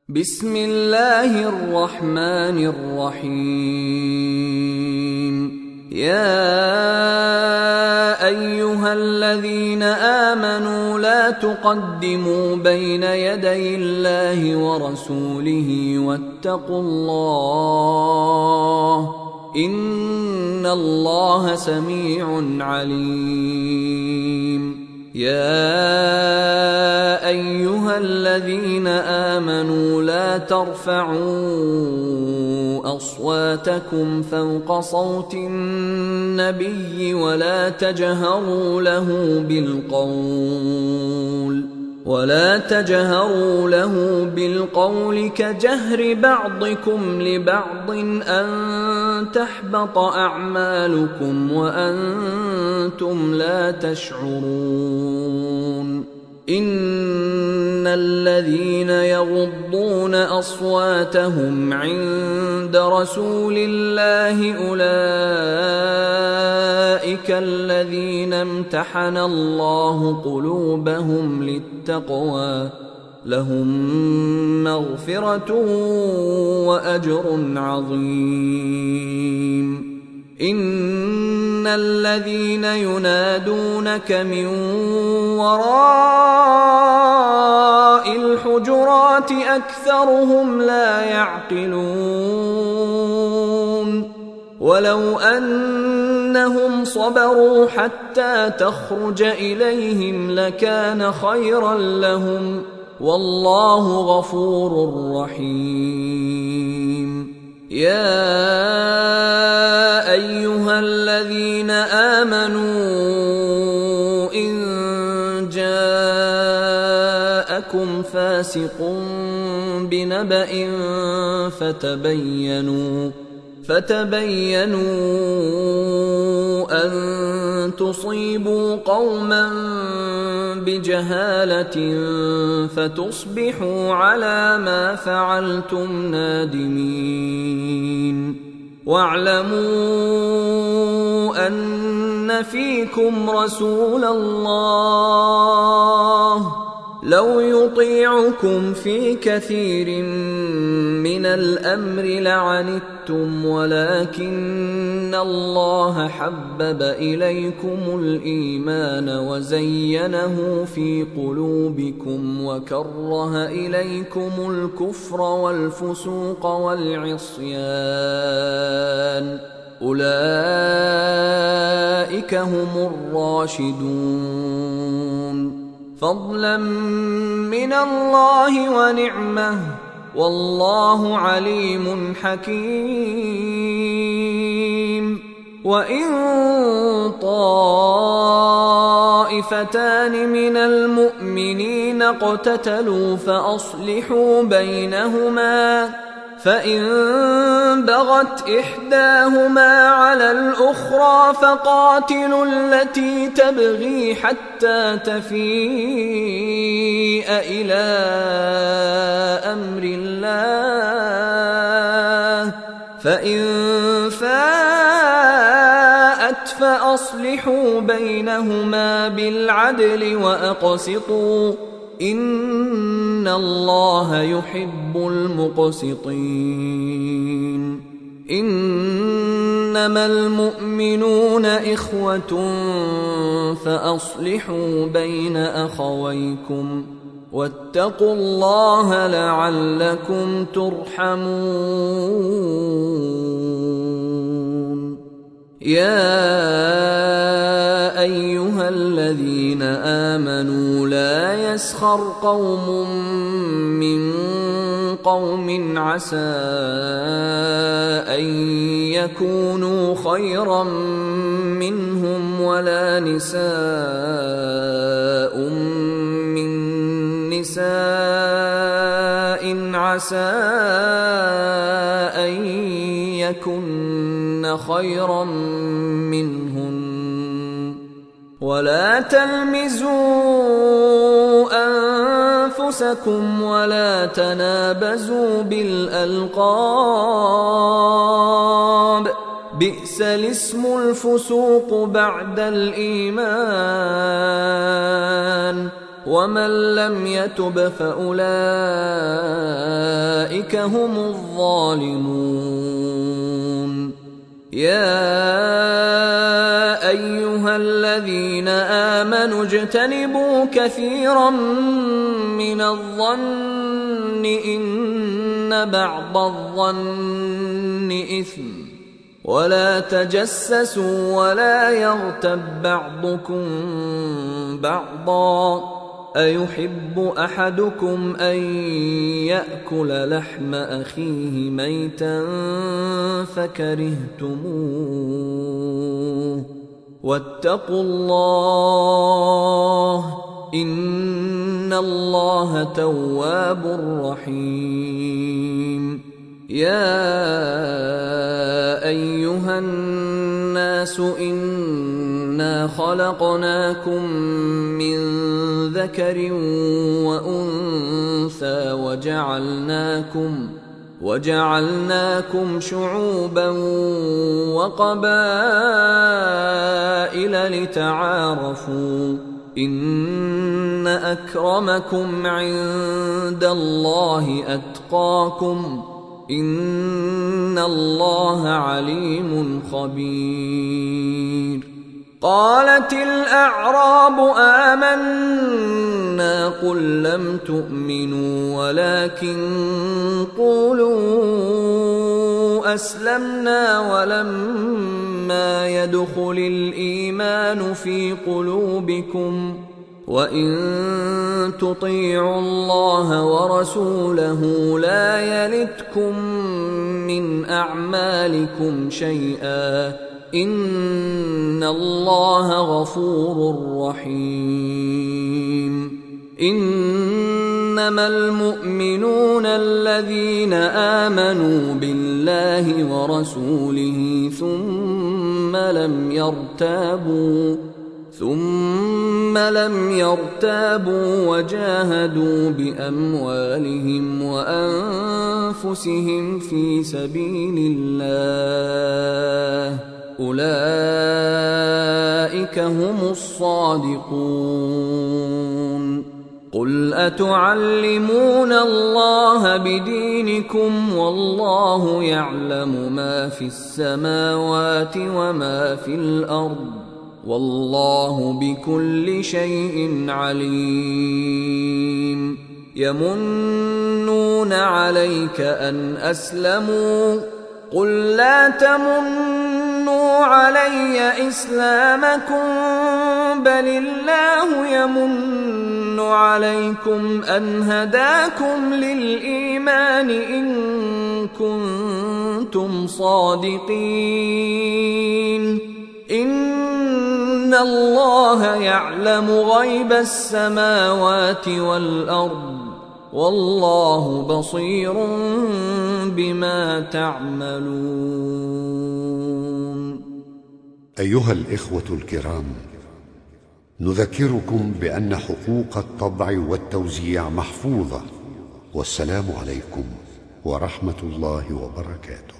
بسم الله الرحمن الرحيم. يا أيها الذين آمنوا لا تقدموا بين يدي الله ورسوله واتقوا الله إن الله سميع عليم. يا أيها الذين آمنوا لا ترفعوا أصواتكم فوق صوت النبي ولا تجهروا له بالقول كجهر بعضكم لبعض أن تحبط أعمالكم وأنتم لا تشعرون. إن الذين يغضون أصواتهم عند رسول الله أولئك الذين امتحن الله قلوبهم للتقوى لهم مغفرة وأجر عظيم. إن الذين ينادونك من وراء الحجرات أكثرهم لا يعقلون. ولو أنهم صبروا حتى تخرج إليهم لكان خيرا لهم والله غفور رحيم. يا أيها الذين آمنوا إن جاءكم فاسق بنبأ فتبينوا أن تصيبوا قوما بجهالة فتصبحوا على ما فعلتم نادمين. واعلموا أن فيكم رسول الله لو يطيعكم في كثير من الأمر لعنتم ولكن الله حبب إليكم الإيمان وزينه في قلوبكم وكره إليكم الكفر والفسوق والعصيان أولئك هم الراشدون فضلا من الله ونعمه والله عليم حكيم. وإن طائفتان من المؤمنين اقتتلوا فأصلحوا بينهما فإن بغت إحداهما على الأخرى فقاتلوا التي تبغي حتى تفيء إلى أمر الله فإن فاءت فأصلحوا بينهما بالعدل وأقسطوا إن الله يحب المقسطين. إنما المؤمنون إخوة فأصلحوا بين أخويكم واتقوا الله لعلكم ترحمون. يا أيها الذين آمنوا لا يسخر قوم من قوم عسى أن يكونوا خيرا منهم ولا نساء من نساء عسى أن يكن خيرا منهن ولا تلمزوا أنفسكم ولا تنابزوا بالألقاب بئس الاسم الفسوق بعد الإيمان ومن لم يتب فأولئك أولئك هم الظالمون. يا أيها الذين آمنوا اجتنبوا كثيرا من الظن إن بعض الظن إثم، ولا تجسسوا ولا يغتب بعضكم بعضا، أيحب أحدكم أن يأكل لحم أخيه ميتا فكرهتموه، واتقوا الله إن الله تواب رحيم. يا أيها الناس إنا خلقناكم من ذكر وأنثى وجعلناكم شعوبا وقبائل لتعارفوا إن أكرمكم عند الله أتقاكم إن الله عليم خبير. قالت الأعراب آمنا قل لم تؤمنوا ولكن قولوا أسلمنا ولما يدخل الإيمان في قلوبكم وإن تطيعوا الله ورسوله لا يلتكم من أعمالكم شيئا إن الله غفور رحيم. إنما المؤمنون الذين آمنوا بالله ورسوله ثم لم يرتابوا وجاهدوا بأموالهم وأنفسهم في سبيل الله أولئك هم الصادقون. قل أتعلمون الله بدينكم والله يعلم ما في السماوات وما في الأرض والله بكل شيء عليم. يمنون عليك أن أسلموا قل لا تمنوا علي إسلامكم بل الله يمن عليكم أن هداكم للإيمان إن كنتم صادقين. إن الله يعلم غيب السماوات والأرض والله بصير بما تعملون. أيها الإخوة الكرام، نذكركم بأن حقوق الطبع والتوزيع محفوظة، والسلام عليكم ورحمة الله وبركاته.